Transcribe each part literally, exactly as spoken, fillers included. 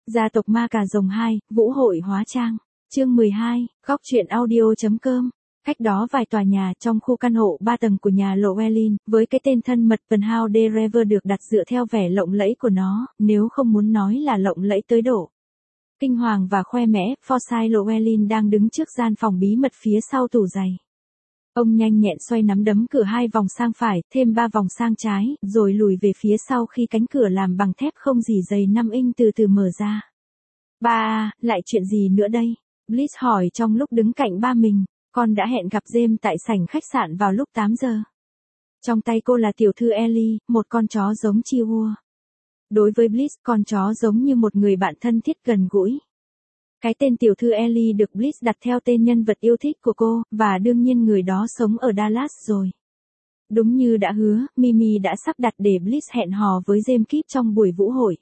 Gia tộc ma cà rồng hai, Vũ hội hóa trang. Chương mười hai, góc truyện audio.com. Cách đó vài tòa nhà trong khu căn hộ ba tầng của nhà Llewellyn, với cái tên thân mật Penthouse de Rêve được đặt dựa theo vẻ lộng lẫy của nó, nếu không muốn nói là lộng lẫy tới độ kinh hoàng và khoe mẽ. Forsyth Llewellyn đang đứng trước gian phòng bí mật phía sau tủ giày. Ông nhanh nhẹn xoay nắm đấm cửa hai vòng sang phải, thêm ba vòng sang trái, rồi lùi về phía sau khi cánh cửa làm bằng thép không dỉ dày năm inch từ từ mở ra. Ba à, lại chuyện gì nữa đây? Bliss hỏi trong lúc đứng cạnh ba mình. Con đã hẹn gặp James tại sảnh khách sạn vào lúc tám giờ. Trong tay cô là tiểu thư Ellie, một con chó giống Chihuahua. Đối với Bliss, con chó giống như một người bạn thân thiết gần gũi. Cái tên tiểu thư Ellie được Bliss đặt theo tên nhân vật yêu thích của cô, và đương nhiên người đó sống ở Dallas rồi. Đúng như đã hứa, Mimi đã sắp đặt để Bliss hẹn hò với James Kidd trong buổi vũ hội.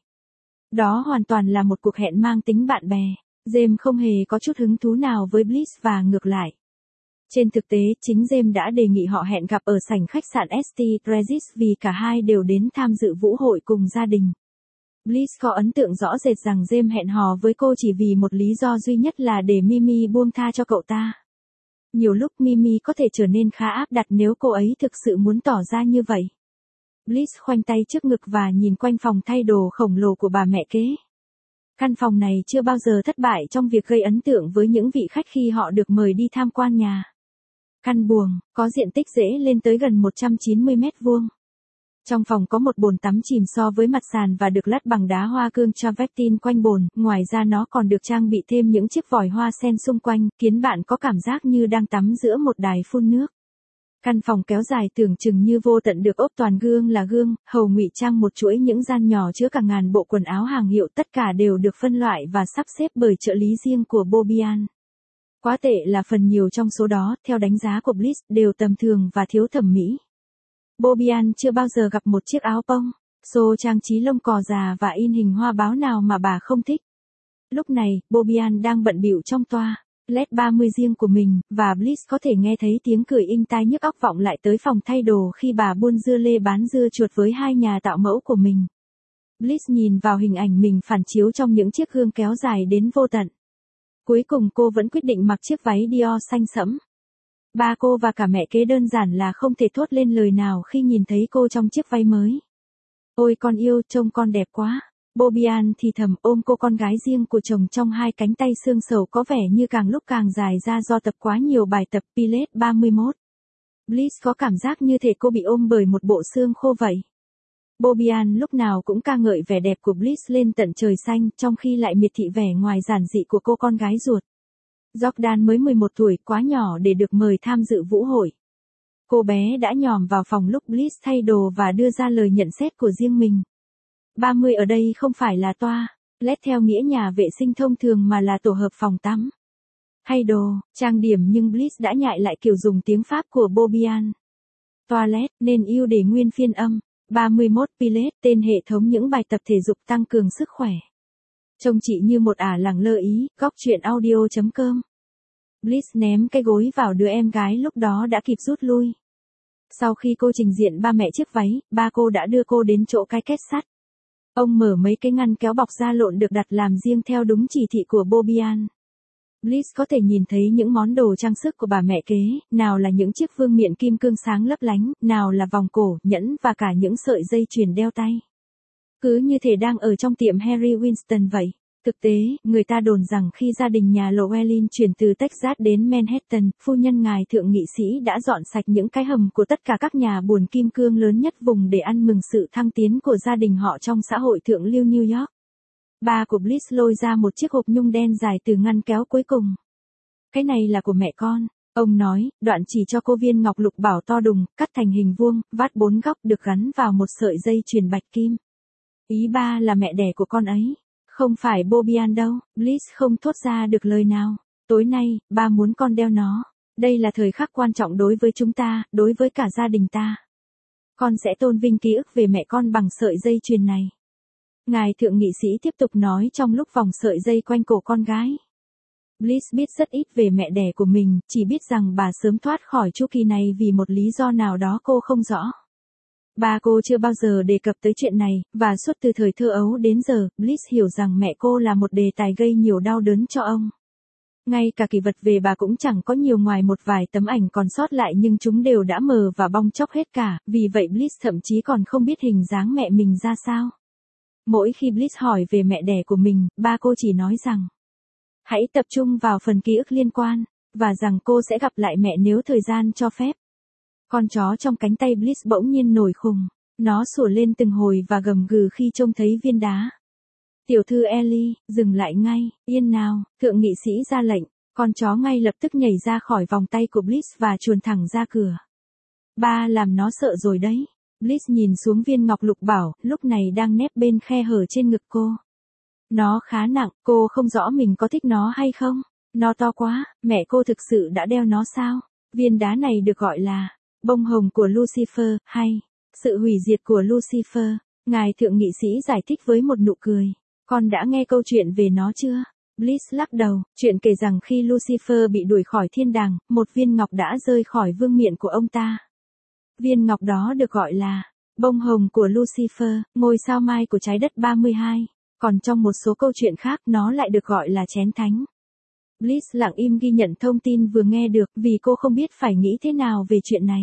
Đó hoàn toàn là một cuộc hẹn mang tính bạn bè. James không hề có chút hứng thú nào với Bliss và ngược lại. Trên thực tế, chính James đã đề nghị họ hẹn gặp ở sảnh khách sạn ét tê Regis vì cả hai đều đến tham dự vũ hội cùng gia đình. Bliss có ấn tượng rõ rệt rằng James hẹn hò với cô chỉ vì một lý do duy nhất là để Mimi buông tha cho cậu ta. Nhiều lúc Mimi có thể trở nên khá áp đặt nếu cô ấy thực sự muốn tỏ ra như vậy. Bliss khoanh tay trước ngực và nhìn quanh phòng thay đồ khổng lồ của bà mẹ kế. Căn phòng này chưa bao giờ thất bại trong việc gây ấn tượng với những vị khách khi họ được mời đi tham quan nhà. Căn buồng, có diện tích dễ lên tới gần một trăm chín mươi mét vuông. Trong phòng có một bồn tắm chìm so với mặt sàn và được lát bằng đá hoa cương travertine quanh bồn, ngoài ra nó còn được trang bị thêm những chiếc vòi hoa sen xung quanh, khiến bạn có cảm giác như đang tắm giữa một đài phun nước. Căn phòng kéo dài tưởng chừng như vô tận được ốp toàn gương là gương, hầu ngụy trang một chuỗi những gian nhỏ chứa cả ngàn bộ quần áo hàng hiệu, tất cả đều được phân loại và sắp xếp bởi trợ lý riêng của Bobian. Quá tệ là phần nhiều trong số đó, theo đánh giá của Bliss, đều tầm thường và thiếu thẩm mỹ. Bobian chưa bao giờ gặp một chiếc áo pông, xô trang trí lông cò già và in hình hoa báo nào mà bà không thích. Lúc này, Bobian đang bận bịu trong toa led ba mươi riêng của mình, và Bliss có thể nghe thấy tiếng cười inh tai nhức óc vọng lại tới phòng thay đồ khi bà buôn dưa lê bán dưa chuột với hai nhà tạo mẫu của mình. Bliss nhìn vào hình ảnh mình phản chiếu trong những chiếc gương kéo dài đến vô tận. Cuối cùng cô vẫn quyết định mặc chiếc váy Dior xanh sẫm. Ba cô và cả mẹ kế đơn giản là không thể thốt lên lời nào khi nhìn thấy cô trong chiếc váy mới. Ôi con yêu, trông con đẹp quá. Bobian thì thầm ôm cô con gái riêng của chồng trong hai cánh tay xương sầu có vẻ như càng lúc càng dài ra do tập quá nhiều bài tập Pilates ba mươi mốt. Bliss có cảm giác như thể cô bị ôm bởi một bộ xương khô vậy. Bobian lúc nào cũng ca ngợi vẻ đẹp của Bliss lên tận trời xanh, trong khi lại miệt thị vẻ ngoài giản dị của cô con gái ruột. Jordan mới mười một tuổi, quá nhỏ để được mời tham dự vũ hội. Cô bé đã nhòm vào phòng lúc Bliss thay đồ và đưa ra lời nhận xét của riêng mình. ba mươi ở đây không phải là toa led theo nghĩa nhà vệ sinh thông thường mà là tổ hợp phòng tắm hay đồ trang điểm, nhưng Bliss đã nhại lại kiểu dùng tiếng Pháp của Bobian. Toilet nên ưu để nguyên phiên âm. ba mươi mốt Pilates, tên hệ thống những bài tập thể dục tăng cường sức khỏe. Trông chị như một ả lẳng lơ ý. Góc truyện audio.com. Bliss ném cái gối vào đứa em gái lúc đó đã kịp rút lui. Sau khi cô trình diện ba mẹ chiếc váy, ba cô đã đưa cô đến chỗ cái kết sắt. Ông mở mấy cái ngăn kéo bọc da lộn được đặt làm riêng theo đúng chỉ thị của Bobian. Bliss có thể nhìn thấy những món đồ trang sức của bà mẹ kế, nào là những chiếc vương miện kim cương sáng lấp lánh, nào là vòng cổ, nhẫn và cả những sợi dây chuyền đeo tay. Cứ như thể đang ở trong tiệm Harry Winston vậy. Thực tế, người ta đồn rằng khi gia đình nhà Llewellyn chuyển từ Texas đến Manhattan, phu nhân ngài thượng nghị sĩ đã dọn sạch những cái hầm của tất cả các nhà buôn kim cương lớn nhất vùng để ăn mừng sự thăng tiến của gia đình họ trong xã hội thượng lưu New York. Ba của Bliss lôi ra một chiếc hộp nhung đen dài từ ngăn kéo cuối cùng. Cái này là của mẹ con, ông nói, đoạn chỉ cho cô viên ngọc lục bảo to đùng, cắt thành hình vuông, vát bốn góc được gắn vào một sợi dây chuyền bạch kim. Ý ba là mẹ đẻ của con ấy. Không phải Bobian đâu. Bliss không thốt ra được lời nào. Tối nay, ba muốn con đeo nó. Đây là thời khắc quan trọng đối với chúng ta, đối với cả gia đình ta. Con sẽ tôn vinh ký ức về mẹ con bằng sợi dây chuyền này. Ngài thượng nghị sĩ tiếp tục nói trong lúc vòng sợi dây quanh cổ con gái. Bliss biết rất ít về mẹ đẻ của mình, chỉ biết rằng bà sớm thoát khỏi chu kỳ này vì một lý do nào đó cô không rõ. Ba cô chưa bao giờ đề cập tới chuyện này, và suốt từ thời thơ ấu đến giờ, Bliss hiểu rằng mẹ cô là một đề tài gây nhiều đau đớn cho ông. Ngay cả kỷ vật về bà cũng chẳng có nhiều ngoài một vài tấm ảnh còn sót lại, nhưng chúng đều đã mờ và bong chóc hết cả, vì vậy Bliss thậm chí còn không biết hình dáng mẹ mình ra sao. Mỗi khi Bliss hỏi về mẹ đẻ của mình, ba cô chỉ nói rằng hãy tập trung vào phần ký ức liên quan, và rằng cô sẽ gặp lại mẹ nếu thời gian cho phép. Con chó trong cánh tay Bliss bỗng nhiên nổi khùng. Nó sủa lên từng hồi và gầm gừ khi trông thấy viên đá. Tiểu thư Ellie, dừng lại ngay, yên nào, thượng nghị sĩ ra lệnh. Con chó ngay lập tức nhảy ra khỏi vòng tay của Bliss và chuồn thẳng ra cửa. Ba làm nó sợ rồi đấy. Bliss nhìn xuống viên ngọc lục bảo, lúc này đang nép bên khe hở trên ngực cô. Nó khá nặng, cô không rõ mình có thích nó hay không. Nó to quá, mẹ cô thực sự đã đeo nó sao? Viên đá này được gọi là bông hồng của Lucifer, hay sự hủy diệt của Lucifer. Ngài thượng nghị sĩ giải thích với một nụ cười. Con đã nghe câu chuyện về nó chưa? Bliss lắc đầu, chuyện kể rằng khi Lucifer bị đuổi khỏi thiên đàng, một viên ngọc đã rơi khỏi vương miện của ông ta. Viên ngọc đó được gọi là bông hồng của Lucifer, ngôi sao mai của trái đất ba mươi hai. Còn trong một số câu chuyện khác nó lại được gọi là chén thánh. Bliss lặng im ghi nhận thông tin vừa nghe được vì cô không biết phải nghĩ thế nào về chuyện này.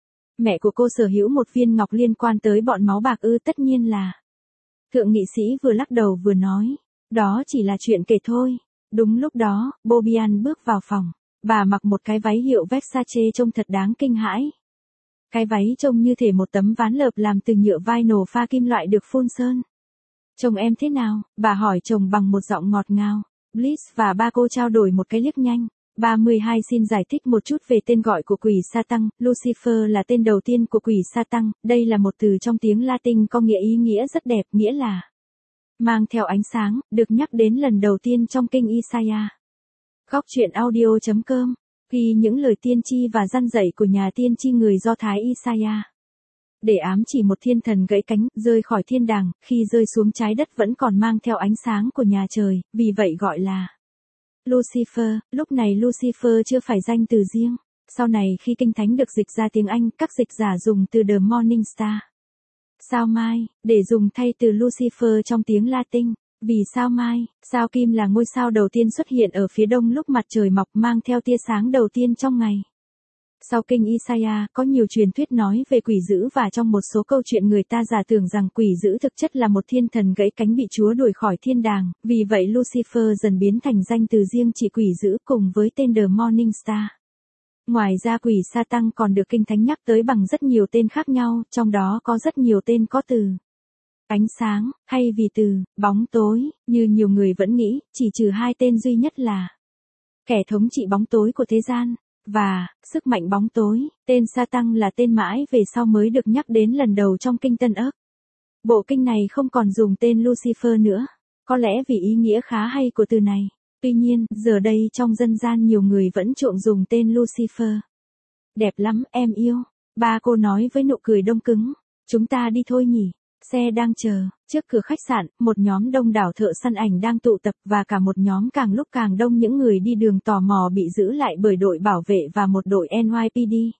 Mẹ của cô sở hữu một viên ngọc liên quan tới bọn máu bạc ư? Tất nhiên là. Thượng nghị sĩ vừa lắc đầu vừa nói. Đó chỉ là chuyện kể thôi. Đúng lúc đó, Bobian bước vào phòng. Bà mặc một cái váy hiệu Versace trông thật đáng kinh hãi. Cái váy trông như thể một tấm ván lợp làm từ nhựa vinyl pha kim loại được phun sơn. Chồng em thế nào? Bà hỏi chồng bằng một giọng ngọt ngào. Bliss và ba cô trao đổi một cái liếc nhanh. ba mươi hai xin giải thích một chút về tên gọi của quỷ Sa-tăng. Lucifer là tên đầu tiên của quỷ Sa-tăng. Đây là một từ trong tiếng Latin có nghĩa ý nghĩa rất đẹp, nghĩa là mang theo ánh sáng, được nhắc đến lần đầu tiên trong kinh Isaiah. Góc truyện audio chấm com ghi những lời tiên tri và răn dạy của nhà tiên tri người Do Thái Isaiah. Để ám chỉ một thiên thần gãy cánh, rơi khỏi thiên đàng, khi rơi xuống trái đất vẫn còn mang theo ánh sáng của nhà trời, vì vậy gọi là Lucifer. Lúc này Lucifer chưa phải danh từ riêng. Sau này khi kinh thánh được dịch ra tiếng Anh, các dịch giả dùng từ The Morning Star, sao mai, để dùng thay từ Lucifer trong tiếng Latin. Vì sao mai, sao kim là ngôi sao đầu tiên xuất hiện ở phía đông lúc mặt trời mọc, mang theo tia sáng đầu tiên trong ngày. Sau kinh Isaiah, có nhiều truyền thuyết nói về quỷ dữ, và trong một số câu chuyện người ta giả tưởng rằng quỷ dữ thực chất là một thiên thần gãy cánh bị Chúa đuổi khỏi thiên đàng, vì vậy Lucifer dần biến thành danh từ riêng chỉ quỷ dữ cùng với tên The Morning Star. Ngoài ra quỷ Sa-tăng còn được kinh thánh nhắc tới bằng rất nhiều tên khác nhau, trong đó có rất nhiều tên có từ ánh sáng, hay vì từ bóng tối, như nhiều người vẫn nghĩ, chỉ trừ hai tên duy nhất là kẻ thống trị bóng tối của thế gian và sức mạnh bóng tối. Tên Sa-tăng là tên mãi về sau mới được nhắc đến lần đầu trong kinh Tân Ước. Bộ kinh này không còn dùng tên Lucifer nữa, có lẽ vì ý nghĩa khá hay của từ này. Tuy nhiên, giờ đây trong dân gian nhiều người vẫn chuộng dùng tên Lucifer. Đẹp lắm, em yêu. Ba cô nói với nụ cười đông cứng. Chúng ta đi thôi nhỉ. Xe đang chờ. Trước cửa khách sạn, một nhóm đông đảo thợ săn ảnh đang tụ tập, và cả một nhóm càng lúc càng đông những người đi đường tò mò bị giữ lại bởi đội bảo vệ và một đội en y pê đê.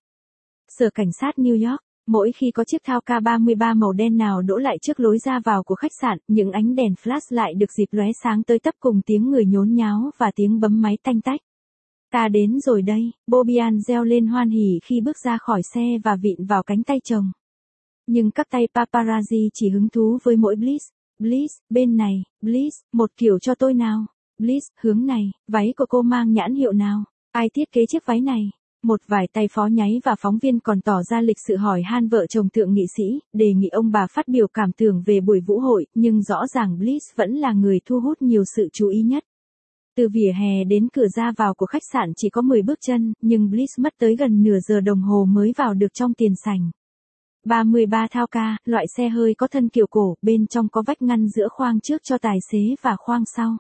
Sở cảnh sát New York. Mỗi khi có chiếc thao K ba mươi ba màu đen nào đỗ lại trước lối ra vào của khách sạn, những ánh đèn flash lại được dịp lóe sáng tới tấp cùng tiếng người nhốn nháo và tiếng bấm máy tanh tách. Ta đến rồi đây, Bobian reo lên hoan hỉ khi bước ra khỏi xe và vịn vào cánh tay chồng. Nhưng các tay paparazzi chỉ hứng thú với mỗi Bliss. Bliss, bên này, Bliss, một kiểu cho tôi nào. Bliss, hướng này, váy của cô mang nhãn hiệu nào? Ai thiết kế chiếc váy này? Một vài tay phó nháy và phóng viên còn tỏ ra lịch sự hỏi han vợ chồng thượng nghị sĩ, đề nghị ông bà phát biểu cảm tưởng về buổi vũ hội, nhưng rõ ràng Bliss vẫn là người thu hút nhiều sự chú ý nhất. Từ vỉa hè đến cửa ra vào của khách sạn chỉ có mười bước chân, nhưng Bliss mất tới gần nửa giờ đồng hồ mới vào được trong tiền sảnh. ba mươi ba thao ca, loại xe hơi có thân kiểu cổ, bên trong có vách ngăn giữa khoang trước cho tài xế và khoang sau.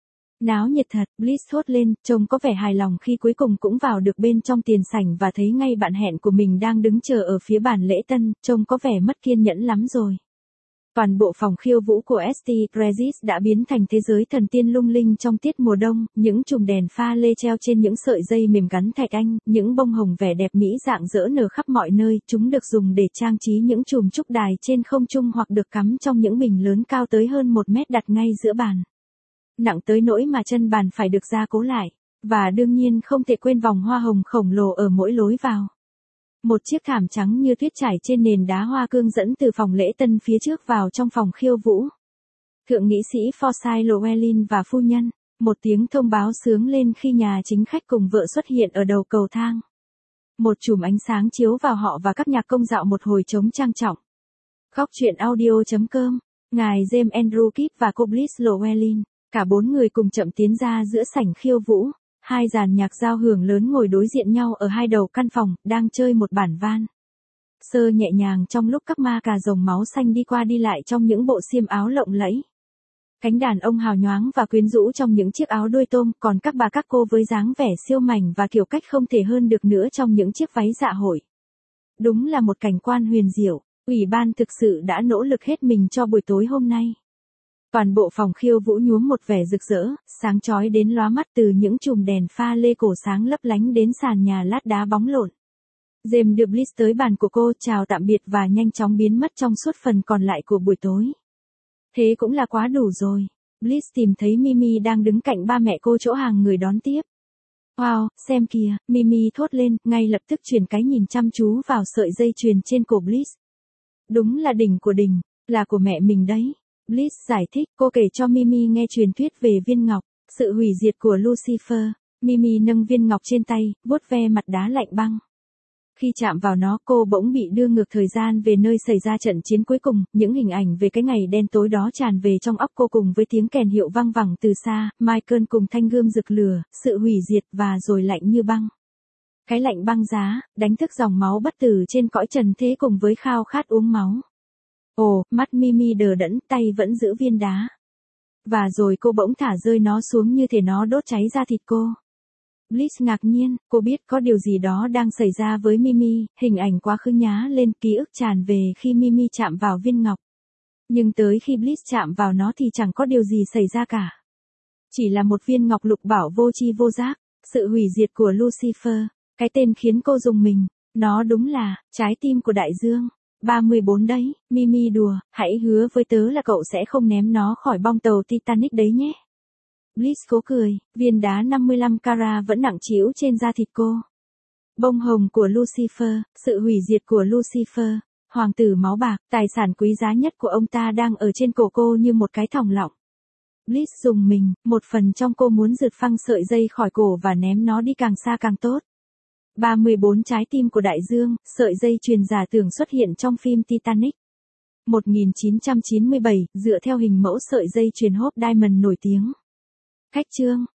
Náo nhiệt thật, Bliss thốt lên, trông có vẻ hài lòng khi cuối cùng cũng vào được bên trong tiền sảnh và thấy ngay bạn hẹn của mình đang đứng chờ ở phía bàn lễ tân, trông có vẻ mất kiên nhẫn lắm rồi. Toàn bộ phòng khiêu vũ của ét tê Regis đã biến thành thế giới thần tiên lung linh trong tiết mùa đông, những chùm đèn pha lê treo trên những sợi dây mềm gắn thạch anh, những bông hồng vẻ đẹp mỹ rạng rỡ nở khắp mọi nơi, chúng được dùng để trang trí những chùm trúc đài trên không trung hoặc được cắm trong những bình lớn cao tới hơn một mét đặt ngay giữa bàn. Nặng tới nỗi mà chân bàn phải được gia cố lại, và đương nhiên không thể quên vòng hoa hồng khổng lồ ở mỗi lối vào. Một chiếc thảm trắng như tuyết trải trên nền đá hoa cương dẫn từ phòng lễ tân phía trước vào trong phòng khiêu vũ. Thượng nghị sĩ Forsyth Llewellyn và phu nhân, một tiếng thông báo sướng lên khi nhà chính khách cùng vợ xuất hiện ở đầu cầu thang. Một chùm ánh sáng chiếu vào họ và các nhạc công dạo một hồi trống trang trọng. Góc truyện audio chấm com, ngài James Andrew Kidd và cô Bliss Llewellyn, cả bốn người cùng chậm tiến ra giữa sảnh khiêu vũ. Hai dàn nhạc giao hưởng lớn ngồi đối diện nhau ở hai đầu căn phòng, đang chơi một bản van sơ nhẹ nhàng trong lúc các ma cà rồng máu xanh đi qua đi lại trong những bộ xiêm áo lộng lẫy. Cánh đàn ông hào nhoáng và quyến rũ trong những chiếc áo đuôi tôm, còn các bà các cô với dáng vẻ siêu mảnh và kiểu cách không thể hơn được nữa trong những chiếc váy dạ hội. Đúng là một cảnh quan huyền diệu, ủy ban thực sự đã nỗ lực hết mình cho buổi tối hôm nay. Toàn bộ phòng khiêu vũ nhuốm một vẻ rực rỡ, sáng chói đến lóa mắt từ những chùm đèn pha lê cổ sáng lấp lánh đến sàn nhà lát đá bóng lộn. James de Bliss tới bàn của cô chào tạm biệt và nhanh chóng biến mất trong suốt phần còn lại của buổi tối. Thế cũng là quá đủ rồi. Bliss tìm thấy Mimi đang đứng cạnh ba mẹ cô chỗ hàng người đón tiếp. Wow, xem kìa, Mimi thốt lên, ngay lập tức chuyển cái nhìn chăm chú vào sợi dây chuyền trên cổ Bliss. Đúng là đỉnh của đỉnh, là của mẹ mình đấy. Bliss giải thích, cô kể cho Mimi nghe truyền thuyết về viên ngọc, sự hủy diệt của Lucifer. Mimi nâng viên ngọc trên tay, vuốt ve mặt đá lạnh băng. Khi chạm vào nó, cô bỗng bị đưa ngược thời gian về nơi xảy ra trận chiến cuối cùng, những hình ảnh về cái ngày đen tối đó tràn về trong óc cô cùng với tiếng kèn hiệu vang vẳng từ xa, Michael cùng thanh gươm rực lửa, sự hủy diệt và rồi lạnh như băng. Cái lạnh băng giá, đánh thức dòng máu bất tử trên cõi trần thế cùng với khao khát uống máu. Ồ, mắt Mimi đờ đẫn, tay vẫn giữ viên đá. Và rồi cô bỗng thả rơi nó xuống như thể nó đốt cháy da thịt cô. Bliss ngạc nhiên, cô biết có điều gì đó đang xảy ra với Mimi, hình ảnh quá khứ nhá lên, ký ức tràn về khi Mimi chạm vào viên ngọc. Nhưng tới khi Bliss chạm vào nó thì chẳng có điều gì xảy ra cả. Chỉ là một viên ngọc lục bảo vô tri vô giác, sự hủy diệt của Lucifer, cái tên khiến cô rùng mình, nó đúng là trái tim của đại dương. ba mươi bốn đấy, Mimi đùa, hãy hứa với tớ là cậu sẽ không ném nó khỏi bong tàu Titanic đấy nhé. Bliss cố cười, viên đá năm mươi lăm carat vẫn nặng trĩu trên da thịt cô. Bông hồng của Lucifer, sự hủy diệt của Lucifer, hoàng tử máu bạc, tài sản quý giá nhất của ông ta đang ở trên cổ cô như một cái thòng lọng. Bliss rùng mình, một phần trong cô muốn rượt phăng sợi dây khỏi cổ và ném nó đi càng xa càng tốt. ba mươi bốn trái tim của đại dương, sợi dây chuyền giả tưởng xuất hiện trong phim Titanic. một nghìn chín trăm chín mươi bảy, dựa theo hình mẫu sợi dây chuyền Hope Diamond nổi tiếng. Khách chương,